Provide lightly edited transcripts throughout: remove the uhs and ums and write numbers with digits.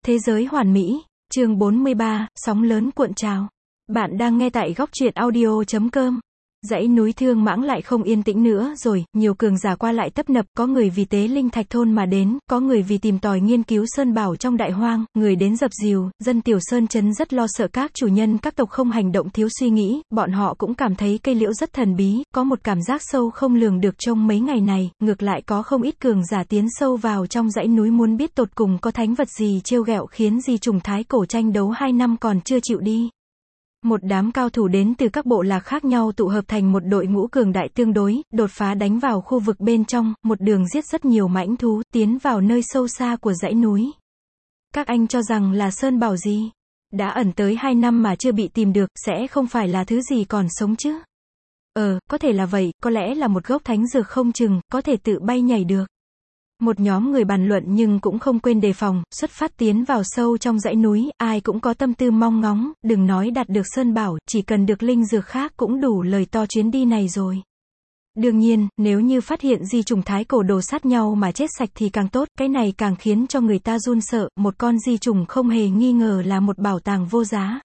Thế giới hoàn mỹ, chương 43, sóng lớn cuộn trào. Bạn đang nghe tại góc truyện audio.com. Dãy núi Thương Mãng lại không yên tĩnh nữa rồi, nhiều cường giả qua lại tấp nập, có người vì tế linh thạch thôn mà đến, có người vì tìm tòi nghiên cứu sơn bảo trong đại hoang, người đến dập dìu, dân tiểu sơn trấn rất lo sợ các chủ nhân các tộc không hành động thiếu suy nghĩ, bọn họ cũng cảm thấy cây liễu rất thần bí, có một cảm giác sâu không lường được trong mấy ngày này, ngược lại có không ít cường giả tiến sâu vào trong dãy núi muốn biết tột cùng có thánh vật gì trêu ghẹo khiến Di Trùng Thái Cổ tranh đấu 2 năm còn chưa chịu đi. Một đám cao thủ đến từ các bộ lạc khác nhau tụ hợp thành một đội ngũ cường đại tương đối, đột phá đánh vào khu vực bên trong, một đường giết rất nhiều mãnh thú, tiến vào nơi sâu xa của dãy núi. Các anh cho rằng là sơn bảo gì? Đã ẩn tới 2 năm mà chưa bị tìm được, sẽ không phải là thứ gì còn sống chứ? Có thể là vậy, có lẽ là một gốc thánh dược không chừng, có thể tự bay nhảy được. Một nhóm người bàn luận nhưng cũng không quên đề phòng, xuất phát tiến vào sâu trong dãy núi, ai cũng có tâm tư mong ngóng, đừng nói đạt được sơn bảo, chỉ cần được linh dược khác cũng đủ lời to chuyến đi này rồi. Đương nhiên, nếu như phát hiện Di Trùng Thái Cổ đồ sát nhau mà chết sạch thì càng tốt, cái này càng khiến cho người ta run sợ, một con di trùng không hề nghi ngờ là một bảo tàng vô giá.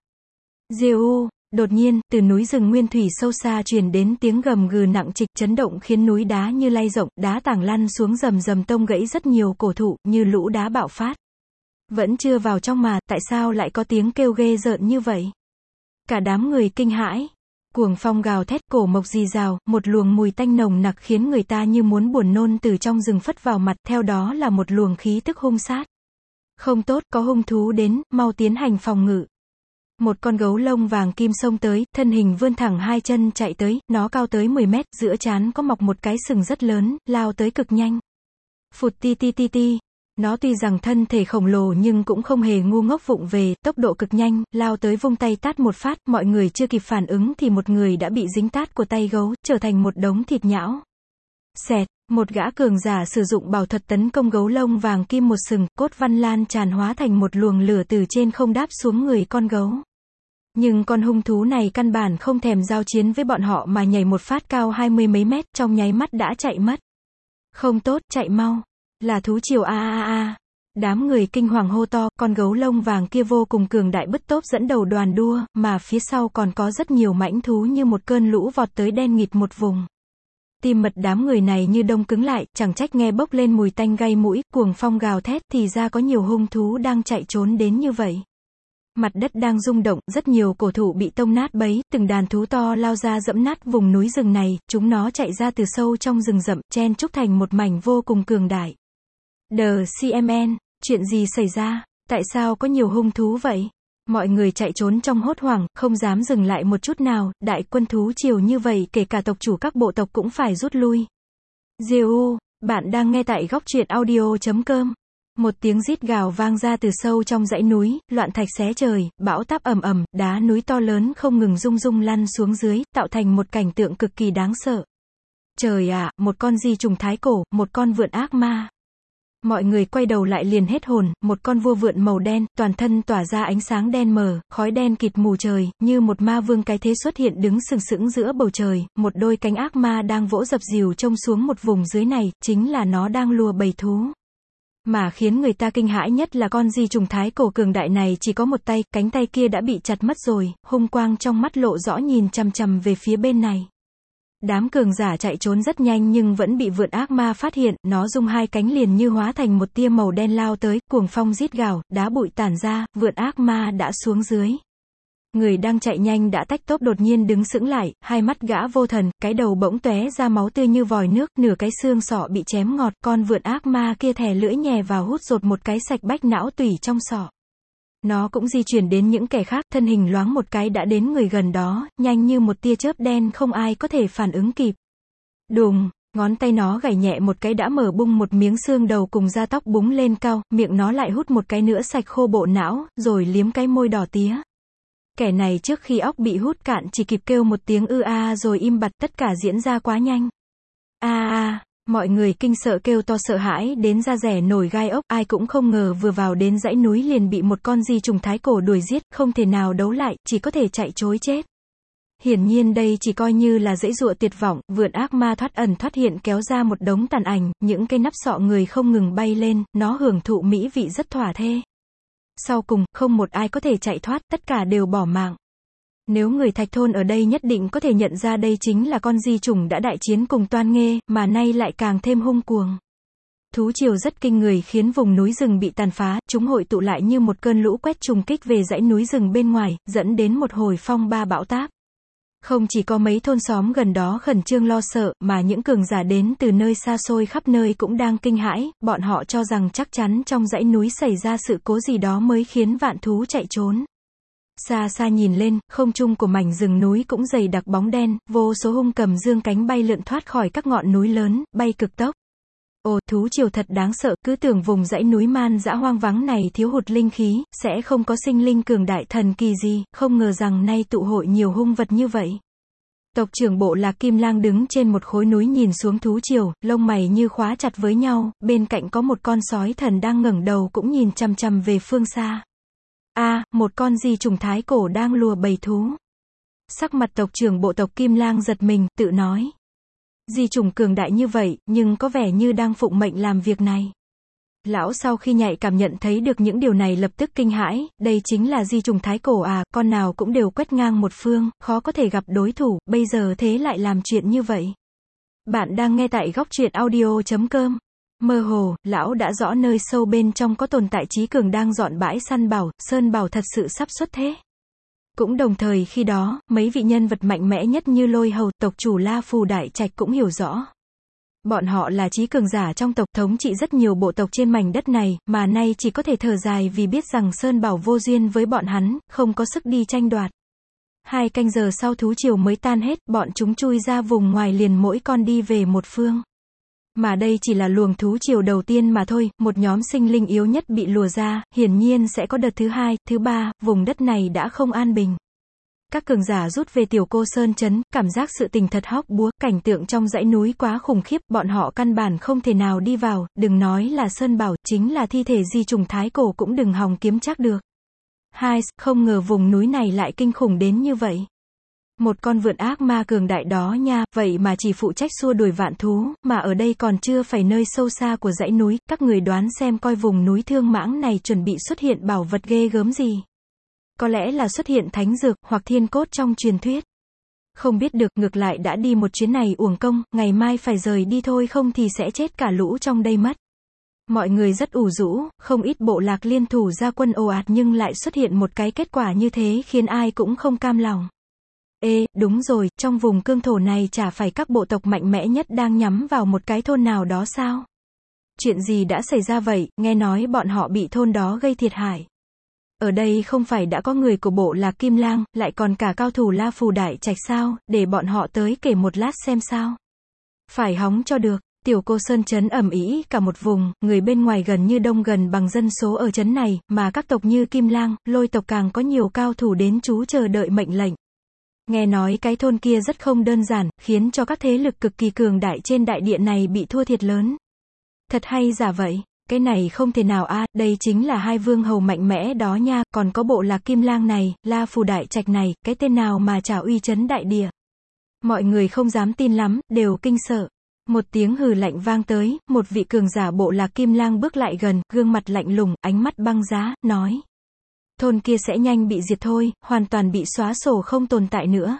Diêu. Đột nhiên, từ núi rừng nguyên thủy sâu xa truyền đến tiếng gầm gừ nặng trịch chấn động khiến núi đá như lay rộng, đá tảng lăn xuống rầm rầm tông gãy rất nhiều cổ thụ, như lũ đá bạo phát. Vẫn chưa vào trong mà, tại sao lại có tiếng kêu ghê rợn như vậy? Cả đám người kinh hãi. Cuồng phong gào thét, cổ mộc rì rào, một luồng mùi tanh nồng nặc khiến người ta như muốn buồn nôn từ trong rừng phất vào mặt, theo đó là một luồng khí tức hung sát. Không tốt, có hung thú đến, mau tiến hành phòng ngự. Một con gấu lông vàng kim xông tới, thân hình vươn thẳng 2 chân chạy tới, nó cao tới 10 mét, giữa trán có mọc một cái sừng rất lớn, lao tới cực nhanh. Phụt ti ti ti ti. Nó tuy rằng thân thể khổng lồ nhưng cũng không hề ngu ngốc vụng về, tốc độ cực nhanh, lao tới vung tay tát một phát, mọi người chưa kịp phản ứng thì một người đã bị dính tát của tay gấu, trở thành một đống thịt nhão. Xẹt. Một gã cường giả sử dụng bảo thuật tấn công gấu lông vàng kim một sừng, cốt văn lan tràn hóa thành một luồng lửa từ trên không đáp xuống người con gấu. Nhưng con hung thú này căn bản không thèm giao chiến với bọn họ mà nhảy một phát cao 20 mấy mét, trong nháy mắt đã chạy mất. Không tốt, chạy mau. Là thú triều a. Đám người kinh hoàng hô to, con gấu lông vàng kia vô cùng cường đại bứt tốc dẫn đầu đoàn đua, mà phía sau còn có rất nhiều mãnh thú như một cơn lũ vọt tới đen nghịt một vùng. Tim mật đám người này như đông cứng lại, chẳng trách nghe bốc lên mùi tanh gây mũi, cuồng phong gào thét, thì ra có nhiều hung thú đang chạy trốn đến như vậy. Mặt đất đang rung động, rất nhiều cổ thụ bị tông nát bấy, từng đàn thú to lao ra dẫm nát vùng núi rừng này, chúng nó chạy ra từ sâu trong rừng rậm, chen chúc thành một mảnh vô cùng cường đại. CMN, chuyện gì xảy ra? Tại sao có nhiều hung thú vậy? Mọi người chạy trốn trong hốt hoảng, không dám dừng lại một chút nào, đại quân thú triều như vậy kể cả tộc chủ các bộ tộc cũng phải rút lui. Diêu, bạn đang nghe tại góc truyện audio.com. Một tiếng rít gào vang ra từ sâu trong dãy núi, loạn thạch xé trời, bão táp ầm ầm, đá núi to lớn không ngừng rung rung lăn xuống dưới, tạo thành một cảnh tượng cực kỳ đáng sợ. Trời ạ, một con di trùng thái cổ, một con vượn ác ma. Mọi người quay đầu lại liền hết hồn, một con vua vượn màu đen, toàn thân tỏa ra ánh sáng đen mờ, khói đen kịt mù trời, như một ma vương cái thế xuất hiện đứng sừng sững giữa bầu trời, một đôi cánh ác ma đang vỗ dập dìu trông xuống một vùng dưới này, chính là nó đang lùa bầy thú. Mà khiến người ta kinh hãi nhất là con di trùng thái cổ cường đại này chỉ có một tay, cánh tay kia đã bị chặt mất rồi, hung quang trong mắt lộ rõ nhìn chằm chằm về phía bên này. Đám cường giả chạy trốn rất nhanh nhưng vẫn bị vượn ác ma phát hiện, nó rung 2 cánh liền như hóa thành một tia màu đen lao tới, cuồng phong rít gào, đá bụi tản ra, vượn ác ma đã xuống dưới. Người đang chạy nhanh đã tách tốc đột nhiên đứng sững lại, hai mắt gã vô thần, cái đầu bỗng tóe ra máu tươi như vòi nước, nửa cái xương sọ bị chém ngọt, con vượn ác ma kia thè lưỡi nhè vào hút dột một cái sạch bách não tủy trong sọ. Nó cũng di chuyển đến những kẻ khác, thân hình loáng một cái đã đến người gần đó, nhanh như một tia chớp đen không ai có thể phản ứng kịp. Đùng, ngón tay nó gảy nhẹ một cái đã mở bung một miếng xương đầu cùng da tóc búng lên cao, miệng nó lại hút một cái nữa sạch khô bộ não, rồi liếm cái môi đỏ tía. Kẻ này trước khi óc bị hút cạn chỉ kịp kêu một tiếng rồi im bặt, tất cả diễn ra quá nhanh. Mọi người kinh sợ kêu to sợ hãi đến da rẻ nổi gai ốc, ai cũng không ngờ vừa vào đến dãy núi liền bị một con di trùng thái cổ đuổi giết, không thể nào đấu lại, chỉ có thể chạy trối chết. Hiển nhiên đây chỉ coi như là giãy giụa tuyệt vọng, vượn ác ma thoát ẩn thoát hiện kéo ra một đống tàn ảnh, những cái nắp sọ người không ngừng bay lên, nó hưởng thụ mỹ vị rất thỏa thê. Sau cùng, không một ai có thể chạy thoát, tất cả đều bỏ mạng. Nếu người Thạch thôn ở đây nhất định có thể nhận ra đây chính là con di chủng đã đại chiến cùng Toan Nghê, mà nay lại càng thêm hung cuồng. Thú triều rất kinh người khiến vùng núi rừng bị tàn phá, chúng hội tụ lại như một cơn lũ quét trùng kích về dãy núi rừng bên ngoài, dẫn đến một hồi phong ba bão táp. Không chỉ có mấy thôn xóm gần đó khẩn trương lo sợ, mà những cường giả đến từ nơi xa xôi khắp nơi cũng đang kinh hãi, bọn họ cho rằng chắc chắn trong dãy núi xảy ra sự cố gì đó mới khiến vạn thú chạy trốn. Xa xa nhìn lên, không trung của mảnh rừng núi cũng dày đặc bóng đen, vô số hung cầm dương cánh bay lượn thoát khỏi các ngọn núi lớn, bay cực tốc. Ồ, thú triều thật đáng sợ, cứ tưởng vùng dãy núi man dã hoang vắng này thiếu hụt linh khí, sẽ không có sinh linh cường đại thần kỳ gì, không ngờ rằng nay tụ hội nhiều hung vật như vậy. Tộc trưởng bộ lạc Kim Lang đứng trên một khối núi nhìn xuống thú triều, lông mày như khóa chặt với nhau, bên cạnh có một con sói thần đang ngẩng đầu cũng nhìn chằm chằm về phương xa. Một con di trùng thái cổ đang lùa bầy thú. Sắc mặt tộc trưởng bộ tộc Kim Lang giật mình, tự nói. Di trùng cường đại như vậy, nhưng có vẻ như đang phụng mệnh làm việc này. Lão sau khi nhạy cảm nhận thấy được những điều này lập tức kinh hãi, đây chính là di trùng thái cổ à, con nào cũng đều quét ngang một phương, khó có thể gặp đối thủ, bây giờ thế lại làm chuyện như vậy. Bạn đang nghe tại góc truyện audio.com. Mơ hồ, lão đã rõ nơi sâu bên trong có tồn tại trí cường đang dọn bãi săn bảo, Sơn Bảo thật sự sắp xuất thế. Cũng đồng thời khi đó, mấy vị nhân vật mạnh mẽ nhất như Lôi Hầu, tộc chủ La Phù Đại Trạch cũng hiểu rõ. Bọn họ là trí cường giả trong tộc, thống trị rất nhiều bộ tộc trên mảnh đất này, mà nay chỉ có thể thở dài vì biết rằng Sơn Bảo vô duyên với bọn hắn, không có sức đi tranh đoạt. 2 canh giờ sau thú triều mới tan hết, bọn chúng chui ra vùng ngoài liền mỗi con đi về một phương. Mà đây chỉ là luồng thú triều đầu tiên mà thôi, một nhóm sinh linh yếu nhất bị lùa ra, hiển nhiên sẽ có đợt thứ 2, thứ 3, vùng đất này đã không an bình. Các cường giả rút về Tiểu Cô Sơn trấn, cảm giác sự tình thật hóc búa, cảnh tượng trong dãy núi quá khủng khiếp, bọn họ căn bản không thể nào đi vào, đừng nói là Sơn Bảo, chính là thi thể di trùng thái cổ cũng đừng hòng kiếm chắc được. Không ngờ vùng núi này lại kinh khủng đến như vậy. Một con vượn ác ma cường đại đó nha, vậy mà chỉ phụ trách xua đuổi vạn thú, mà ở đây còn chưa phải nơi sâu xa của dãy núi, các người đoán xem coi vùng núi Thương Mãng này chuẩn bị xuất hiện bảo vật ghê gớm gì. Có lẽ là xuất hiện thánh dược, hoặc thiên cốt trong truyền thuyết. Không biết được, ngược lại đã đi một chuyến này uổng công, ngày mai phải rời đi thôi không thì sẽ chết cả lũ trong đây mất. Mọi người rất ủ rũ, không ít bộ lạc liên thủ ra quân ồ ạt nhưng lại xuất hiện một cái kết quả như thế khiến ai cũng không cam lòng. Đúng rồi, trong vùng cương thổ này chả phải các bộ tộc mạnh mẽ nhất đang nhắm vào một cái thôn nào đó sao? Chuyện gì đã xảy ra vậy, nghe nói bọn họ bị thôn đó gây thiệt hại. Ở đây không phải đã có người của bộ lạc Kim Lang, lại còn cả cao thủ La Phù Đại Trạch sao, để bọn họ tới kể một lát xem sao. Phải hóng cho được. Tiểu Cô Sơn trấn ầm ĩ cả một vùng, người bên ngoài gần như đông gần bằng dân số ở trấn này, mà các tộc như Kim Lang, Lôi tộc càng có nhiều cao thủ đến trú chờ đợi mệnh lệnh. Nghe nói cái thôn kia rất không đơn giản, khiến cho các thế lực cực kỳ cường đại trên đại địa này bị thua thiệt lớn. Thật hay giả vậy? Cái này không thể nào đây chính là 2 vương hầu mạnh mẽ đó nha, còn có bộ lạc Kim Lang này, La Phù Đại Trạch này, cái tên nào mà chả uy chấn đại địa. Mọi người không dám tin lắm, đều kinh sợ. Một tiếng hừ lạnh vang tới, một vị cường giả bộ lạc Kim Lang bước lại gần, gương mặt lạnh lùng, ánh mắt băng giá, nói. Thôn kia sẽ nhanh bị diệt thôi, hoàn toàn bị xóa sổ không tồn tại nữa.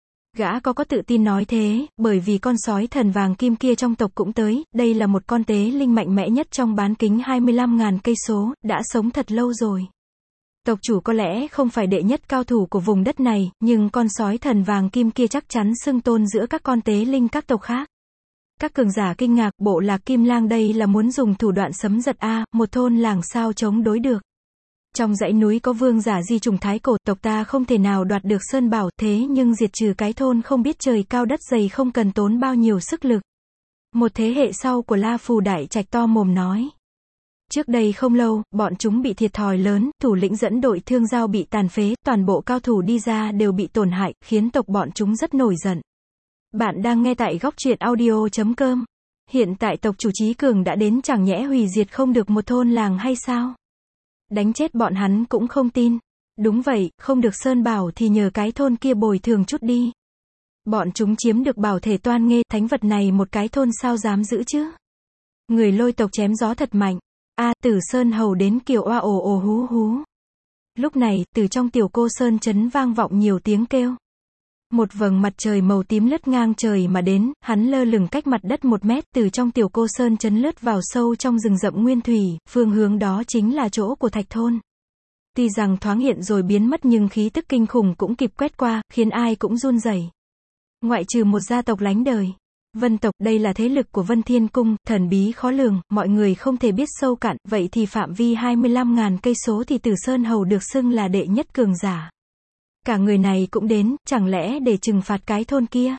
Gã có tự tin nói thế, bởi vì con sói thần vàng kim kia trong tộc cũng tới, đây là một con tế linh mạnh mẽ nhất trong bán kính 25.000 cây số, đã sống thật lâu rồi. Tộc chủ có lẽ không phải đệ nhất cao thủ của vùng đất này, nhưng con sói thần vàng kim kia chắc chắn xưng tôn giữa các con tế linh các tộc khác. Các cường giả kinh ngạc, bộ lạc Kim Lang đây là muốn dùng thủ đoạn sấm giật một thôn làng sao chống đối được. Trong dãy núi có vương giả di trùng thái cổ, tộc ta không thể nào đoạt được Sơn Bảo, thế nhưng diệt trừ cái thôn không biết trời cao đất dày không cần tốn bao nhiêu sức lực. Một thế hệ sau của La Phù Đại Trạch to mồm nói. Trước đây không lâu, bọn chúng bị thiệt thòi lớn, thủ lĩnh dẫn đội Thương Giao bị tàn phế, toàn bộ cao thủ đi ra đều bị tổn hại, khiến tộc bọn chúng rất nổi giận. Bạn đang nghe tại góc truyện audio.com. Hiện tại tộc chủ trí cường đã đến, chẳng nhẽ hủy diệt không được một thôn làng hay sao? Đánh chết bọn hắn cũng không tin. Đúng vậy, không được Sơn Bảo thì nhờ cái thôn kia bồi thường chút đi. Bọn chúng chiếm được bảo thể Toan Nghê, thánh vật này một cái thôn sao dám giữ chứ? Người Lôi tộc chém gió thật mạnh. Tử Sơn Hầu đến kiều oa ồ ồ hú hú. Lúc này, từ trong tiểu cô sơn trấn vang vọng nhiều tiếng kêu. Một vầng mặt trời màu tím lướt ngang trời mà đến, hắn lơ lửng cách mặt đất 1 mét, từ trong tiểu cô sơn trấn lướt vào sâu trong rừng rậm nguyên thủy, phương hướng đó chính là chỗ của Thạch Thôn. Tuy rằng thoáng hiện rồi biến mất nhưng khí tức kinh khủng cũng kịp quét qua, khiến ai cũng run rẩy. Ngoại trừ một gia tộc lánh đời. Vân tộc, đây là thế lực của Vân Thiên Cung, thần bí khó lường, mọi người không thể biết sâu cạn, vậy thì phạm vi 25.000 cây số thì Tử Sơn Hầu được xưng là đệ nhất cường giả. Cả người này cũng đến, chẳng lẽ để trừng phạt cái thôn kia?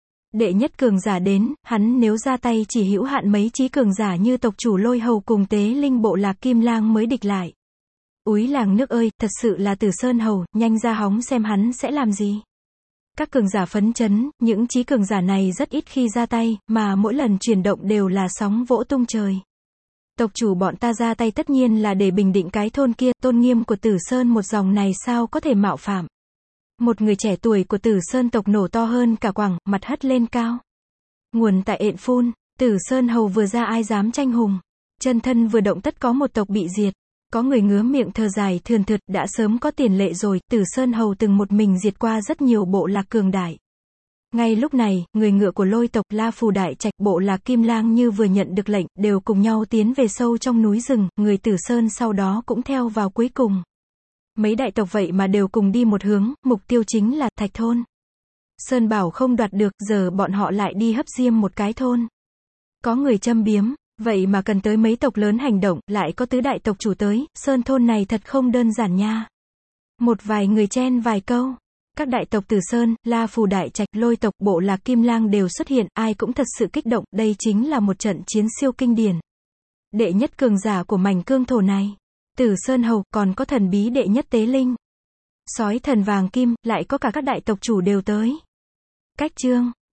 Đệ nhất cường giả đến, hắn nếu ra tay chỉ hữu hạn mấy chí cường giả như tộc chủ Lôi Hầu cùng tế linh bộ Lạc Kim Lang mới địch lại. Úi làng nước ơi, thật sự là Tử Sơn Hầu, nhanh ra hóng xem hắn sẽ làm gì. Các cường giả phấn chấn, những chí cường giả này rất ít khi ra tay, mà mỗi lần chuyển động đều là sóng vỗ tung trời. Tộc chủ bọn ta ra tay tất nhiên là để bình định cái thôn kia, tôn nghiêm của Tử Sơn một dòng này sao có thể mạo phạm. Một người trẻ tuổi của Tử Sơn tộc nổ to hơn cả quẳng, mặt hất lên cao. Nguồn tại Ện Phun, Tử Sơn Hầu vừa ra ai dám tranh hùng. Chân thân vừa động tất có một tộc bị diệt. Có người ngứa miệng thở dài thườn thượt, đã sớm có tiền lệ rồi, Tử Sơn Hầu từng một mình diệt qua rất nhiều bộ lạc cường đại. Ngay lúc này, người ngựa của Lôi tộc La Phù Đại Trạch, bộ Lạc Kim Lang như vừa nhận được lệnh, đều cùng nhau tiến về sâu trong núi rừng, người Tử Sơn sau đó cũng theo vào cuối cùng. Mấy đại tộc vậy mà đều cùng đi một hướng, mục tiêu chính là Thạch Thôn. Sơn Bảo không đoạt được, giờ bọn họ lại đi hấp diêm một cái thôn. Có người châm biếm, vậy mà cần tới mấy tộc lớn hành động, lại có tứ đại tộc chủ tới, Sơn thôn này thật không đơn giản nha. Một vài người chen vài câu. Các đại tộc Tử Sơn, La Phù Đại Trạch, Lôi tộc, bộ Lạc Kim Lang đều xuất hiện, ai cũng thật sự kích động, đây chính là một trận chiến siêu kinh điển. Đệ nhất cường giả của mảnh cương thổ này. Tử Sơn Hầu, còn có thần bí đệ nhất tế linh. Sói thần vàng kim, lại có cả các đại tộc chủ đều tới. Cách chương